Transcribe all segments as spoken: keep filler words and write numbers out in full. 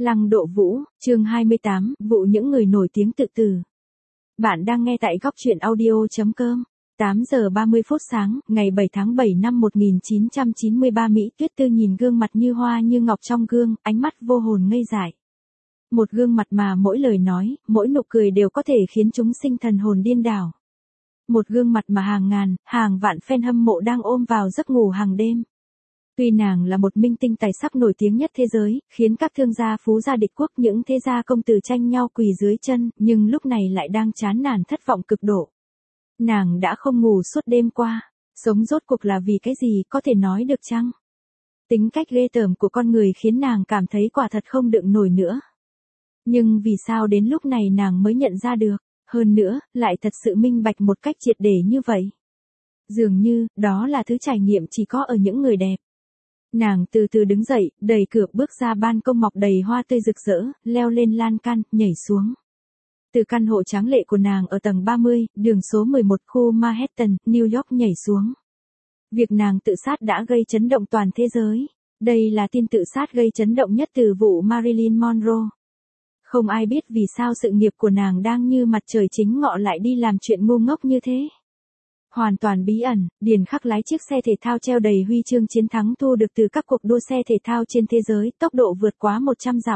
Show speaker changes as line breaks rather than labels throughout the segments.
Lăng Độ Vũ, chương hai mươi tám, vụ những người nổi tiếng tự tử. Bạn đang nghe tại góc truyện audio chấm com. tám giờ ba mươi phút sáng, ngày bảy tháng bảy năm một nghìn chín trăm chín mươi ba Mỹ Tuyết Tư nhìn gương mặt như hoa như ngọc trong gương, ánh mắt vô hồn ngây dại. Một gương mặt mà mỗi lời nói, mỗi nụ cười đều có thể khiến chúng sinh thần hồn điên đảo. Một gương mặt mà hàng ngàn, hàng vạn fan hâm mộ đang ôm vào giấc ngủ hàng đêm. Tuy nàng là một minh tinh tài sắc nổi tiếng nhất thế giới, khiến các thương gia phú gia địch quốc những thế gia công tử tranh nhau quỳ dưới chân, nhưng lúc này lại đang chán nản thất vọng cực độ. Nàng đã không ngủ suốt đêm qua, sống rốt cuộc là vì cái gì có thể nói được chăng? Tính cách ghê tởm của con người khiến nàng cảm thấy quả thật không đựng nổi nữa. Nhưng vì sao đến lúc này nàng mới nhận ra được, hơn nữa, lại thật sự minh bạch một cách triệt để như vậy? Dường như, đó là thứ trải nghiệm chỉ có ở những người đẹp. Nàng từ từ đứng dậy, đẩy cửa bước ra ban công mọc đầy hoa tươi rực rỡ, leo lên lan can, nhảy xuống. Từ căn hộ tráng lệ của nàng ở tầng ba mươi, đường số mười một khu Manhattan, New York nhảy xuống. Việc nàng tự sát đã gây chấn động toàn thế giới. Đây là tin tự sát gây chấn động nhất từ vụ Marilyn Monroe. Không ai biết vì sao sự nghiệp của nàng đang như mặt trời chính ngọ lại đi làm chuyện ngu ngốc như thế. Hoàn toàn bí ẩn, Điền Khắc lái chiếc xe thể thao treo đầy huy chương chiến thắng thu được từ các cuộc đua xe thể thao trên thế giới, tốc độ vượt quá một trăm dặm.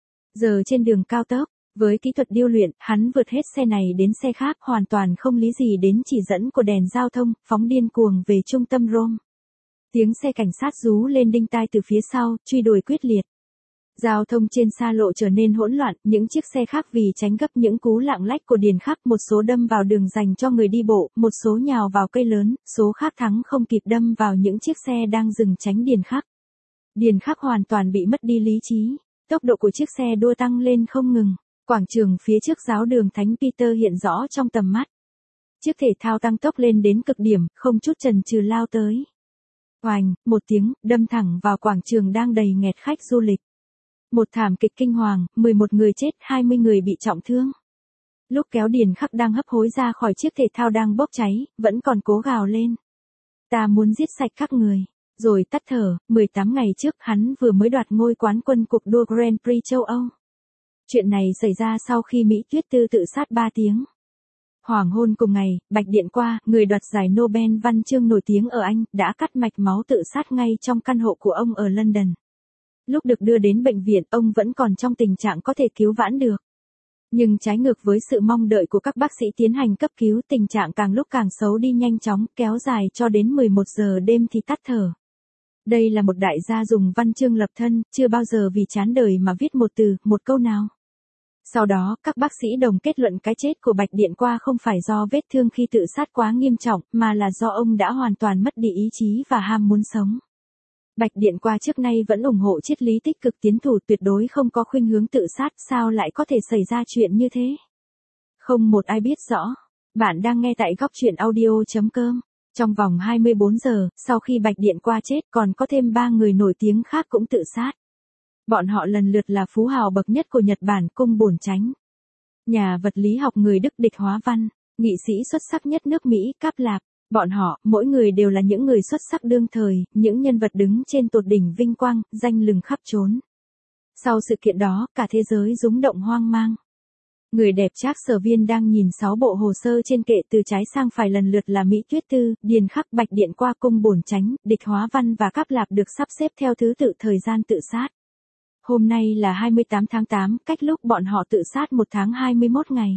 Giờ trên đường cao tốc, với kỹ thuật điêu luyện, hắn vượt hết xe này đến xe khác, hoàn toàn không lý gì đến chỉ dẫn của đèn giao thông, phóng điên cuồng về trung tâm Rome. Tiếng xe cảnh sát rú lên đinh tai từ phía sau, truy đuổi quyết liệt. Giao thông trên xa lộ trở nên hỗn loạn, những chiếc xe khác vì tránh gấp những cú lạng lách của Điền Khắc, một số đâm vào đường dành cho người đi bộ, một số nhào vào cây lớn, số khác thắng không kịp đâm vào những chiếc xe đang dừng tránh Điền Khắc. Điền Khắc hoàn toàn bị mất đi lý trí, tốc độ của chiếc xe đua tăng lên không ngừng, quảng trường phía trước giáo đường Thánh Peter hiện rõ trong tầm mắt. Chiếc thể thao tăng tốc lên đến cực điểm, không chút chần chừ lao tới. Oành, một tiếng, đâm thẳng vào quảng trường đang đầy nghẹt khách du lịch. Một thảm kịch kinh hoàng, mười một người chết, hai mươi người bị trọng thương. Lúc kéo Điền Khắc đang hấp hối ra khỏi chiếc thể thao đang bốc cháy, vẫn còn cố gào lên. Ta muốn giết sạch các người. Rồi tắt thở, mười tám ngày trước hắn vừa mới đoạt ngôi quán quân cuộc đua Grand Prix châu Âu. Chuyện này xảy ra sau khi Mỹ Tuyết Tư tự sát ba tiếng. Hoàng hôn cùng ngày, Bạch Điện Qua, người đoạt giải Nobel văn chương nổi tiếng ở Anh, đã cắt mạch máu tự sát ngay trong căn hộ của ông ở London. Lúc được đưa đến bệnh viện, ông vẫn còn trong tình trạng có thể cứu vãn được. Nhưng trái ngược với sự mong đợi của các bác sĩ tiến hành cấp cứu, tình trạng càng lúc càng xấu đi nhanh chóng, kéo dài cho đến mười một giờ đêm thì tắt thở. Đây là một đại gia dùng văn chương lập thân, chưa bao giờ vì chán đời mà viết một từ, một câu nào. Sau đó, các bác sĩ đồng kết luận cái chết của Bạch Điện Qua không phải do vết thương khi tự sát quá nghiêm trọng, mà là do ông đã hoàn toàn mất đi ý chí và ham muốn sống. Bạch Điện Qua trước nay vẫn ủng hộ triết lý tích cực tiến thủ, tuyệt đối không có khuynh hướng tự sát, sao lại có thể xảy ra chuyện như thế? Không một ai biết rõ. Bạn đang nghe tại góc truyện audio chấm com. Trong vòng hai mươi bốn giờ, sau khi Bạch Điện Qua chết, còn có thêm ba người nổi tiếng khác cũng tự sát. Bọn họ lần lượt là phú hào bậc nhất của Nhật Bản, Cung Bổn Chánh, nhà vật lý học người Đức Địch Hóa Văn, nghị sĩ xuất sắc nhất nước Mỹ Cáp Lạp. Bọn họ, mỗi người đều là những người xuất sắc đương thời, những nhân vật đứng trên tột đỉnh vinh quang, danh lừng khắp trốn. Sau sự kiện đó, cả thế giới rúng động hoang mang. Người đẹp Trác Sở Viên đang nhìn sáu bộ hồ sơ trên kệ từ trái sang phải, lần lượt là Mỹ Tuyết Tư, Điền Khắc, Bạch Điện Qua, Cung Bổn Chánh, Địch Hóa Văn và Cáp Lạp được sắp xếp theo thứ tự thời gian tự sát. Hôm nay là hai mươi tám tháng tám, cách lúc bọn họ tự sát một tháng hai mươi mốt ngày.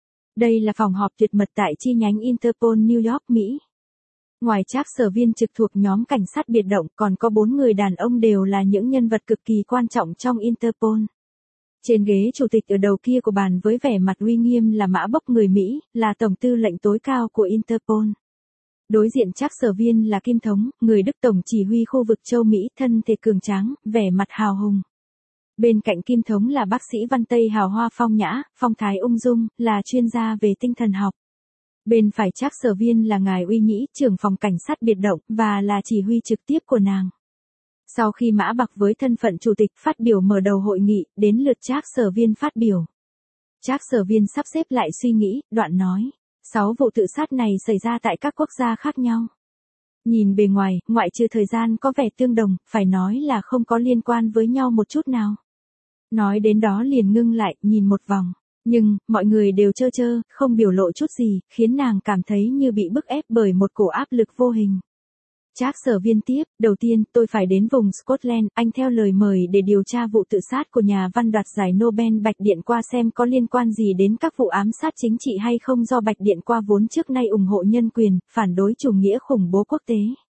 Đây là phòng họp tuyệt mật tại chi nhánh Interpol New York, Mỹ. Ngoài Trác Sở Viên trực thuộc nhóm cảnh sát biệt động, còn có bốn người đàn ông đều là những nhân vật cực kỳ quan trọng trong Interpol. Trên ghế chủ tịch ở đầu kia của bàn với vẻ mặt uy nghiêm là Mã Bốc người Mỹ, là tổng tư lệnh tối cao của Interpol. Đối diện Trác Sở Viên là Kim Thống, người Đức tổng chỉ huy khu vực châu Mỹ, thân thể cường tráng, vẻ mặt hào hùng. Bên cạnh Kim Thống là bác sĩ Văn Tây hào hoa phong nhã, phong thái ung dung, là chuyên gia về tinh thần học. Bên phải Trác Sở Viên là ngài Uy Nhĩ, trưởng phòng cảnh sát biệt động, và là chỉ huy trực tiếp của nàng. Sau khi Mã Bạc với thân phận chủ tịch phát biểu mở đầu hội nghị, đến lượt Trác Sở Viên phát biểu. Trác Sở Viên sắp xếp lại suy nghĩ, đoạn nói, sáu vụ tự sát này xảy ra tại các quốc gia khác nhau. Nhìn bề ngoài, ngoại trừ thời gian có vẻ tương đồng, phải nói là không có liên quan với nhau một chút nào. Nói đến đó liền ngưng lại, nhìn một vòng. Nhưng, mọi người đều trơ trơ, không biểu lộ chút gì, khiến nàng cảm thấy như bị bức ép bởi một cổ áp lực vô hình. Trác Sở Viên tiếp, đầu tiên, tôi phải đến vùng Scotland, anh theo lời mời để điều tra vụ tự sát của nhà văn đoạt giải Nobel Bạch Điện Qua xem có liên quan gì đến các vụ ám sát chính trị hay không do Bạch Điện Qua vốn trước nay ủng hộ nhân quyền, phản đối chủ nghĩa khủng bố quốc tế.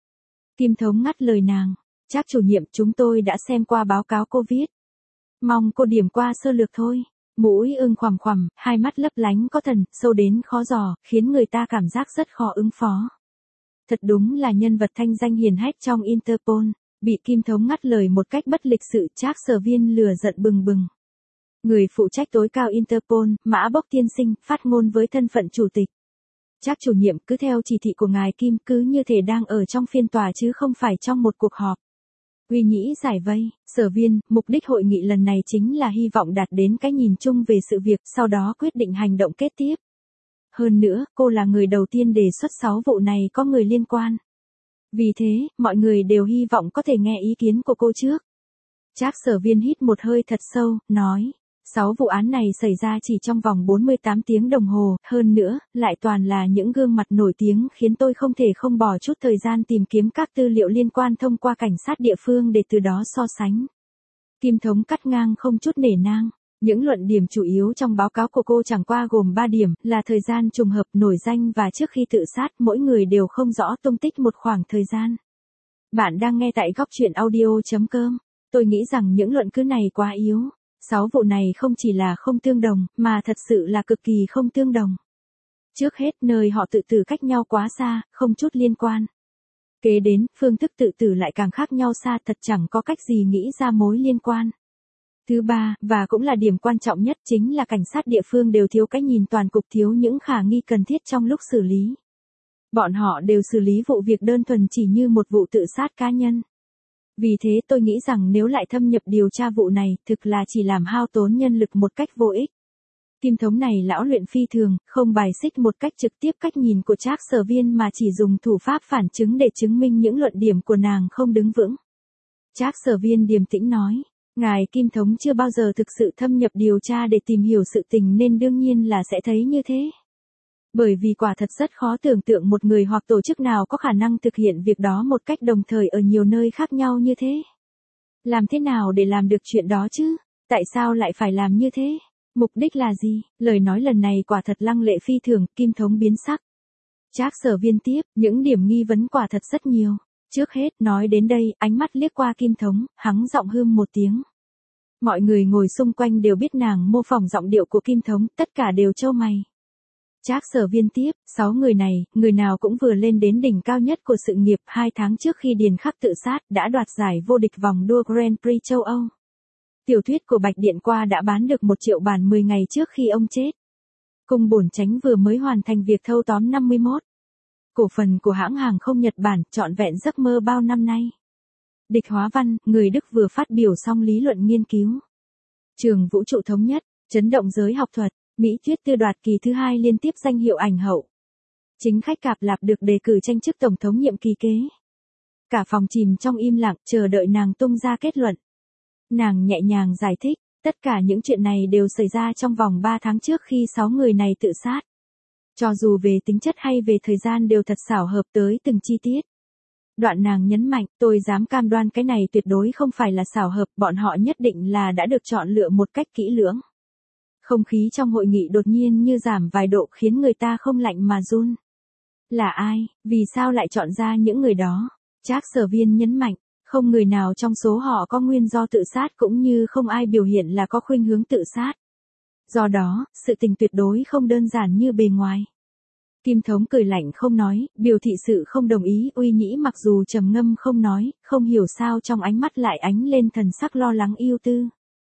Kim Thống ngắt lời nàng, Trác chủ nhiệm, chúng tôi đã xem qua báo cáo cô viết. Mong cô điểm qua sơ lược thôi. Mũi ưng khoằm khoằm, hai mắt lấp lánh có thần, sâu đến khó dò, khiến người ta cảm giác rất khó ứng phó. Thật đúng là nhân vật thanh danh hiển hách trong Interpol. Bị Kim Thống ngắt lời một cách bất lịch sự, Trác Sở Viên lửa giận bừng bừng. Người phụ trách tối cao Interpol, Mã Bốc tiên sinh, phát ngôn với thân phận chủ tịch. Trác chủ nhiệm, cứ theo chỉ thị của ngài Kim, cứ như thể đang ở trong phiên tòa chứ không phải trong một cuộc họp. Uy nhĩ giải vây, Sở Viên, mục đích hội nghị lần này chính là hy vọng đạt đến cái nhìn chung về sự việc, sau đó quyết định hành động kế tiếp. Hơn nữa, cô là người đầu tiên đề xuất sáu vụ này có người liên quan. Vì thế, mọi người đều hy vọng có thể nghe ý kiến của cô trước. Trác Sở Viên hít một hơi thật sâu, nói. Sáu vụ án này xảy ra chỉ trong vòng bốn mươi tám tiếng đồng hồ, hơn nữa, lại toàn là những gương mặt nổi tiếng khiến tôi không thể không bỏ chút thời gian tìm kiếm các tư liệu liên quan thông qua cảnh sát địa phương để từ đó so sánh. Kim Thống cắt ngang không chút nể nang. Những luận điểm chủ yếu trong báo cáo của cô chẳng qua gồm ba điểm, là thời gian trùng hợp, nổi danh và trước khi tự sát, mỗi người đều không rõ tung tích một khoảng thời gian. Bạn đang nghe tại góc truyện audio chấm com. Tôi nghĩ rằng những luận cứ này quá yếu. Sáu vụ này không chỉ là không tương đồng, mà thật sự là cực kỳ không tương đồng. Trước hết, nơi họ tự tử cách nhau quá xa, không chút liên quan. Kế đến, phương thức tự tử lại càng khác nhau xa, thật chẳng có cách gì nghĩ ra mối liên quan. Thứ ba, và cũng là điểm quan trọng nhất, chính là cảnh sát địa phương đều thiếu cái nhìn toàn cục, thiếu những khả nghi cần thiết trong lúc xử lý. Bọn họ đều xử lý vụ việc đơn thuần chỉ như một vụ tự sát cá nhân. Vì thế tôi nghĩ rằng nếu lại thâm nhập điều tra vụ này, thực là chỉ làm hao tốn nhân lực một cách vô ích. Kim Thống này lão luyện phi thường, không bài xích một cách trực tiếp cách nhìn của Trác Sở Viên mà chỉ dùng thủ pháp phản chứng để chứng minh những luận điểm của nàng không đứng vững. Trác Sở Viên điềm tĩnh nói, ngài Kim Thống chưa bao giờ thực sự thâm nhập điều tra để tìm hiểu sự tình nên đương nhiên là sẽ thấy như thế. Bởi vì quả thật rất khó tưởng tượng một người hoặc tổ chức nào có khả năng thực hiện việc đó một cách đồng thời ở nhiều nơi khác nhau như thế. Làm thế nào để làm được chuyện đó chứ? Tại sao lại phải làm như thế? Mục đích là gì? Lời nói lần này quả thật lăng lệ phi thường, Kim Thống biến sắc. Trác Sở Viên tiếp, những điểm nghi vấn quả thật rất nhiều. Trước hết, nói đến đây, ánh mắt liếc qua Kim Thống, hắng giọng hưm một tiếng. Mọi người ngồi xung quanh đều biết nàng mô phỏng giọng điệu của Kim Thống, tất cả đều trâu mày. Trác Sở Viên tiếp, sáu người này, người nào cũng vừa lên đến đỉnh cao nhất của sự nghiệp, hai tháng trước khi Điền Khắc tự sát, đã đoạt giải vô địch vòng đua Grand Prix châu Âu. Tiểu thuyết của Bạch Điện Qua đã bán được một triệu bản mười ngày trước khi ông chết. Cung Bổn Chánh vừa mới hoàn thành việc thâu tóm năm mươi mốt cổ phần của hãng hàng không Nhật Bản, trọn vẹn giấc mơ bao năm nay. Địch Hóa Văn, người Đức vừa phát biểu xong lý luận nghiên cứu. Trường Vũ trụ Thống nhất, chấn động giới học thuật, Mỹ Tuyết Tư đoạt kỳ thứ hai liên tiếp danh hiệu ảnh hậu. Chính khách Cạp Lạp được đề cử tranh chức tổng thống nhiệm kỳ kế. Cả phòng chìm trong im lặng, chờ đợi nàng tung ra kết luận. Nàng nhẹ nhàng giải thích, tất cả những chuyện này đều xảy ra trong vòng ba tháng trước khi sáu người này tự sát. Cho dù về tính chất hay về thời gian đều thật xảo hợp tới từng chi tiết. Đoạn nàng nhấn mạnh, tôi dám cam đoan cái này tuyệt đối không phải là xảo hợp, bọn họ nhất định là đã được chọn lựa một cách kỹ lưỡng. Không khí trong hội nghị đột nhiên như giảm vài độ khiến người ta không lạnh mà run. Là ai, vì sao lại chọn ra những người đó? Trác Sở Viên nhấn mạnh, không người nào trong số họ có nguyên do tự sát cũng như không ai biểu hiện là có khuynh hướng tự sát. Do đó, sự tình tuyệt đối không đơn giản như bề ngoài. Kim Thống cười lạnh không nói, biểu thị sự không đồng ý, Uy Nhĩ mặc dù trầm ngâm không nói, không hiểu sao trong ánh mắt lại ánh lên thần sắc lo lắng ưu tư.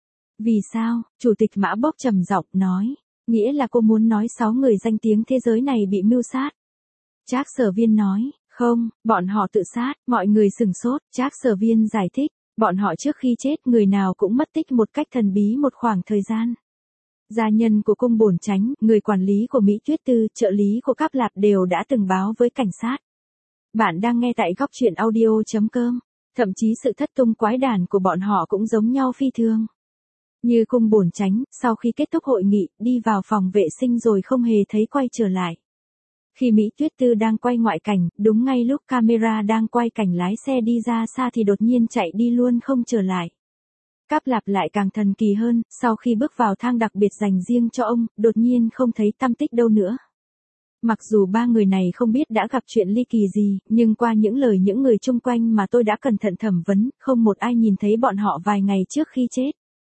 Vì sao? Chủ tịch Mã Bốc trầm giọng nói, nghĩa là cô muốn nói sáu người danh tiếng thế giới này bị mưu sát. Trác Sở Viên nói, không, bọn họ tự sát, mọi người sửng sốt, Trác Sở Viên giải thích, bọn họ trước khi chết người nào cũng mất tích một cách thần bí một khoảng thời gian. Gia nhân của Cung Bổn Chánh, người quản lý của Mỹ Tuyết Tư, trợ lý của Cáp Lạp đều đã từng báo với cảnh sát. Bạn đang nghe tại góc truyện audio chấm com, thậm chí sự thất tung quái đản của bọn họ cũng giống nhau phi thường. Như cung bổn chánh, sau khi kết thúc hội nghị, đi vào phòng vệ sinh rồi không hề thấy quay trở lại. Khi Mỹ Tuyết Tư đang quay ngoại cảnh, đúng ngay lúc camera đang quay cảnh lái xe đi ra xa thì đột nhiên chạy đi luôn không trở lại. Cáp Lạp lại càng thần kỳ hơn, sau khi bước vào thang đặc biệt dành riêng cho ông, đột nhiên không thấy tăm tích đâu nữa. Mặc dù ba người này không biết đã gặp chuyện ly kỳ gì, nhưng qua những lời những người chung quanh mà tôi đã cẩn thận thẩm vấn, không một ai nhìn thấy bọn họ vài ngày trước khi chết.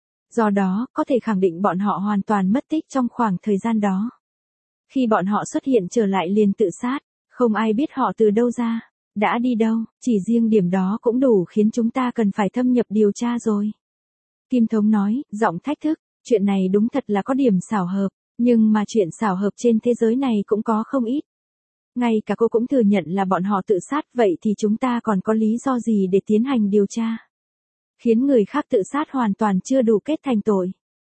Do đó, có thể khẳng định bọn họ hoàn toàn mất tích trong khoảng thời gian đó. Khi bọn họ xuất hiện trở lại liền tự sát, không ai biết họ từ đâu ra, đã đi đâu, chỉ riêng điểm đó cũng đủ khiến chúng ta cần phải thâm nhập điều tra rồi. Kim Thống nói, giọng thách thức, chuyện này đúng thật là có điểm xảo hợp, nhưng mà chuyện xảo hợp trên thế giới này cũng có không ít. Ngay cả cô cũng thừa nhận là bọn họ tự sát, vậy thì chúng ta còn có lý do gì để tiến hành điều tra? Khiến người khác tự sát hoàn toàn chưa đủ kết thành tội.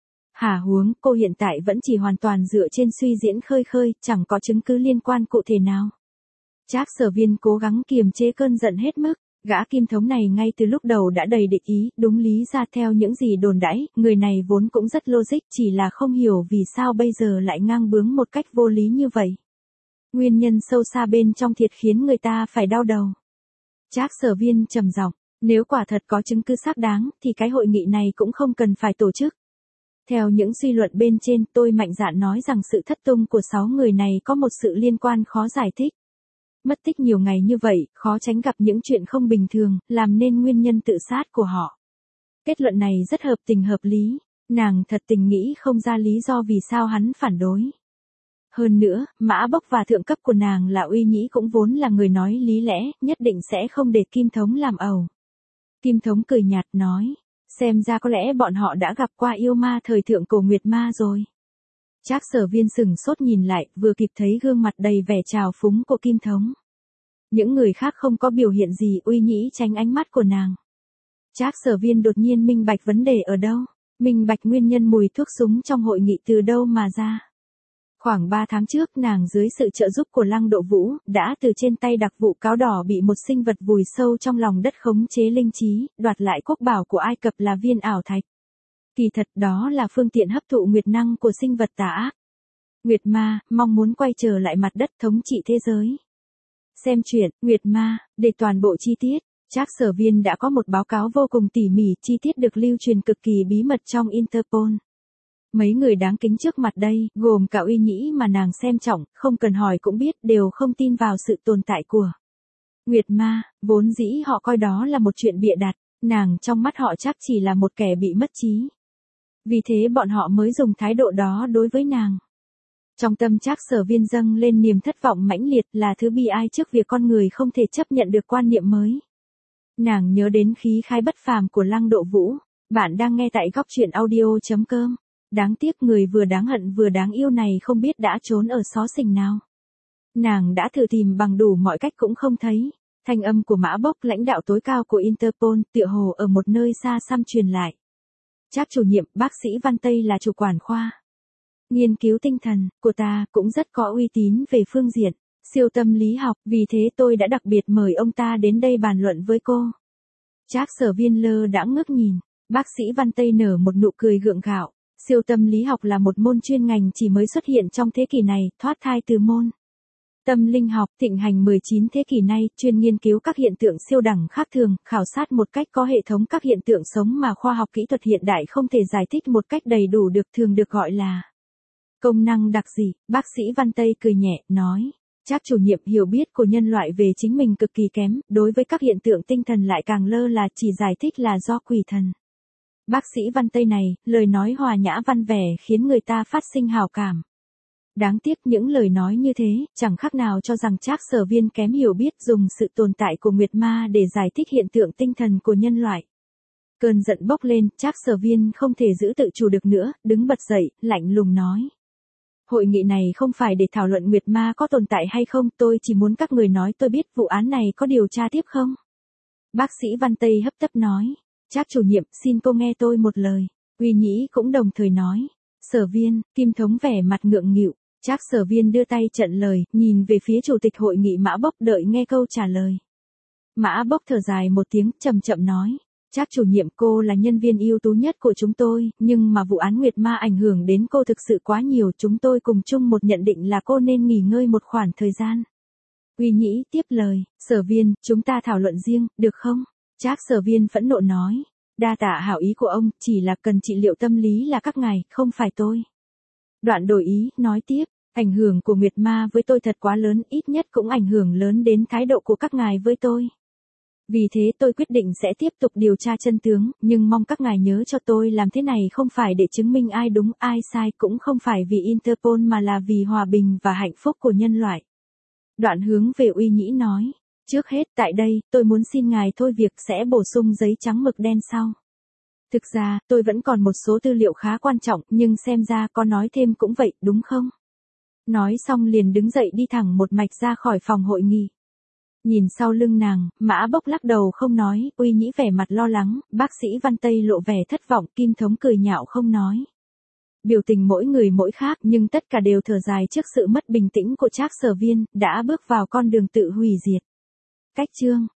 Hả huống, cô hiện tại vẫn chỉ hoàn toàn dựa trên suy diễn khơi khơi, chẳng có chứng cứ liên quan cụ thể nào. Trác Sở Viên cố gắng kiềm chế cơn giận hết mức, gã Kim Thống này ngay từ lúc đầu đã đầy địch ý, đúng lý ra theo những gì đồn đãi, người này vốn cũng rất logic, chỉ là không hiểu vì sao bây giờ lại ngang bướng một cách vô lý như vậy. Nguyên nhân sâu xa bên trong thiệt khiến người ta phải đau đầu. Trác Sở Viên trầm giọng, nếu quả thật có chứng cứ xác đáng, thì cái hội nghị này cũng không cần phải tổ chức. Theo những suy luận bên trên, tôi mạnh dạn nói rằng sự thất tung của sáu người này có một sự liên quan khó giải thích. Mất tích nhiều ngày như vậy, khó tránh gặp những chuyện không bình thường, làm nên nguyên nhân tự sát của họ. Kết luận này rất hợp tình hợp lý, nàng thật tình nghĩ không ra lý do vì sao hắn phản đối. Hơn nữa, Mã Bốc và thượng cấp của nàng là Uy Nhĩ cũng vốn là người nói lý lẽ, nhất định sẽ không để Kim Thống làm ẩu. Kim Thống cười nhạt nói, xem ra có lẽ bọn họ đã gặp qua yêu ma thời thượng cổ Nguyệt Ma rồi. Trác Sở Viên sừng sốt nhìn lại, vừa kịp thấy gương mặt đầy vẻ trào phúng của Kim Thống. Những người khác không có biểu hiện gì, Uy Nhĩ tránh ánh mắt của nàng. Trác Sở Viên đột nhiên minh bạch vấn đề ở đâu, minh bạch nguyên nhân mùi thuốc súng trong hội nghị từ đâu mà ra. Khoảng ba tháng trước nàng dưới sự trợ giúp của Lăng Độ Vũ, đã từ trên tay đặc vụ cáo đỏ bị một sinh vật vùi sâu trong lòng đất khống chế linh trí, đoạt lại quốc bảo của Ai Cập là viên ảo thạch. Kỳ thật đó là phương tiện hấp thụ nguyệt năng của sinh vật tà ác. Nguyệt Ma, mong muốn quay trở lại mặt đất thống trị thế giới. Xem truyện, Nguyệt Ma, để toàn bộ chi tiết, Trác Sở Viên đã có một báo cáo vô cùng tỉ mỉ, chi tiết được lưu truyền cực kỳ bí mật trong Interpol. Mấy người đáng kính trước mặt đây, gồm cả Uy Nhĩ mà nàng xem trọng, không cần hỏi cũng biết, đều không tin vào sự tồn tại của Nguyệt Ma, vốn dĩ họ coi đó là một chuyện bịa đặt, nàng trong mắt họ chắc chỉ là một kẻ bị mất trí. Vì thế bọn họ mới dùng thái độ đó đối với nàng. Trong tâm Trác Sở Viên dâng lên niềm thất vọng mãnh liệt, là thứ bi ai trước việc con người không thể chấp nhận được quan niệm mới. Nàng nhớ đến khí khái bất phàm của Lăng Độ Vũ. Bạn đang nghe tại góc truyện audio chấm com. Đáng tiếc người vừa đáng hận vừa đáng yêu này không biết đã trốn ở xó xỉnh nào. Nàng đã thử tìm bằng đủ mọi cách cũng không thấy. Thanh âm của Mã Bốc, lãnh đạo tối cao của Interpol, tựa hồ ở một nơi xa xăm truyền lại. Trác chủ nhiệm, bác sĩ Văn Tây là chủ quản khoa nghiên cứu tinh thần của ta, cũng rất có uy tín về phương diện siêu tâm lý học, vì thế tôi đã đặc biệt mời ông ta đến đây bàn luận với cô. Trác Sở Viên lơ đãng ngước nhìn, bác sĩ Văn Tây nở một nụ cười gượng gạo. Siêu tâm lý học là một môn chuyên ngành chỉ mới xuất hiện trong thế kỷ này, thoát thai từ môn tâm linh học thịnh hành mười chín thế kỷ nay, chuyên nghiên cứu các hiện tượng siêu đẳng khác thường, khảo sát một cách có hệ thống các hiện tượng sống mà khoa học kỹ thuật hiện đại không thể giải thích một cách đầy đủ được, thường được gọi là công năng đặc dị. Bác sĩ Văn Tây cười nhẹ, nói, Trác chủ nhiệm hiểu biết của nhân loại về chính mình cực kỳ kém, đối với các hiện tượng tinh thần lại càng lơ là, chỉ giải thích là do quỷ thần. Bác sĩ Văn Tây này, lời nói hòa nhã văn vẻ khiến người ta phát sinh hảo cảm. Đáng tiếc những lời nói như thế, chẳng khác nào cho rằng Trác Sở Viên kém hiểu biết dùng sự tồn tại của Nguyệt Ma để giải thích hiện tượng tinh thần của nhân loại. Cơn giận bốc lên, Trác Sở Viên không thể giữ tự chủ được nữa, đứng bật dậy, lạnh lùng nói. Hội nghị này không phải để thảo luận Nguyệt Ma có tồn tại hay không, tôi chỉ muốn các người nói tôi biết vụ án này có điều tra tiếp không? Bác sĩ Văn Tây hấp tấp nói. Trác chủ nhiệm, xin cô nghe tôi một lời. Uy Nhĩ cũng đồng thời nói. Sở Viên, Kim Thống vẻ mặt ngượng nghịu. Trác Sở Viên đưa tay chặn lời, nhìn về phía chủ tịch hội nghị Mã Bốc, đợi nghe câu trả lời. Mã Bốc thở dài một tiếng, chậm chậm nói. Trác chủ nhiệm, cô là nhân viên ưu tú nhất của chúng tôi, nhưng mà vụ án Nguyệt Ma ảnh hưởng đến cô thực sự quá nhiều, chúng tôi cùng chung một nhận định là cô nên nghỉ ngơi một khoảng thời gian. Uy Nhĩ tiếp lời, Sở Viên, chúng ta thảo luận riêng, được không? Trác Sở Viên phẫn nộ nói, đa tạ hảo ý của ông, chỉ là cần trị liệu tâm lý là các ngài, không phải tôi. Đoạn đổi ý, nói tiếp, ảnh hưởng của Nguyệt Ma với tôi thật quá lớn, ít nhất cũng ảnh hưởng lớn đến thái độ của các ngài với tôi. Vì thế tôi quyết định sẽ tiếp tục điều tra chân tướng, nhưng mong các ngài nhớ cho tôi làm thế này không phải để chứng minh ai đúng ai sai, cũng không phải vì Interpol mà là vì hòa bình và hạnh phúc của nhân loại. Đoạn hướng về Uy Nhĩ nói, trước hết tại đây, tôi muốn xin ngài thôi việc sẽ bổ sung giấy trắng mực đen sau. Thực ra, tôi vẫn còn một số tư liệu khá quan trọng, nhưng xem ra có nói thêm cũng vậy, đúng không? Nói xong liền đứng dậy đi thẳng một mạch ra khỏi phòng hội nghị. Nhìn sau lưng nàng, Mã Bốc lắc đầu không nói, Uy Nhĩ vẻ mặt lo lắng, bác sĩ Văn Tây lộ vẻ thất vọng, Kim Thống cười nhạo không nói. Biểu tình mỗi người mỗi khác nhưng tất cả đều thở dài trước sự mất bình tĩnh của Trác Sở Viên, đã bước vào con đường tự hủy diệt. Cách chương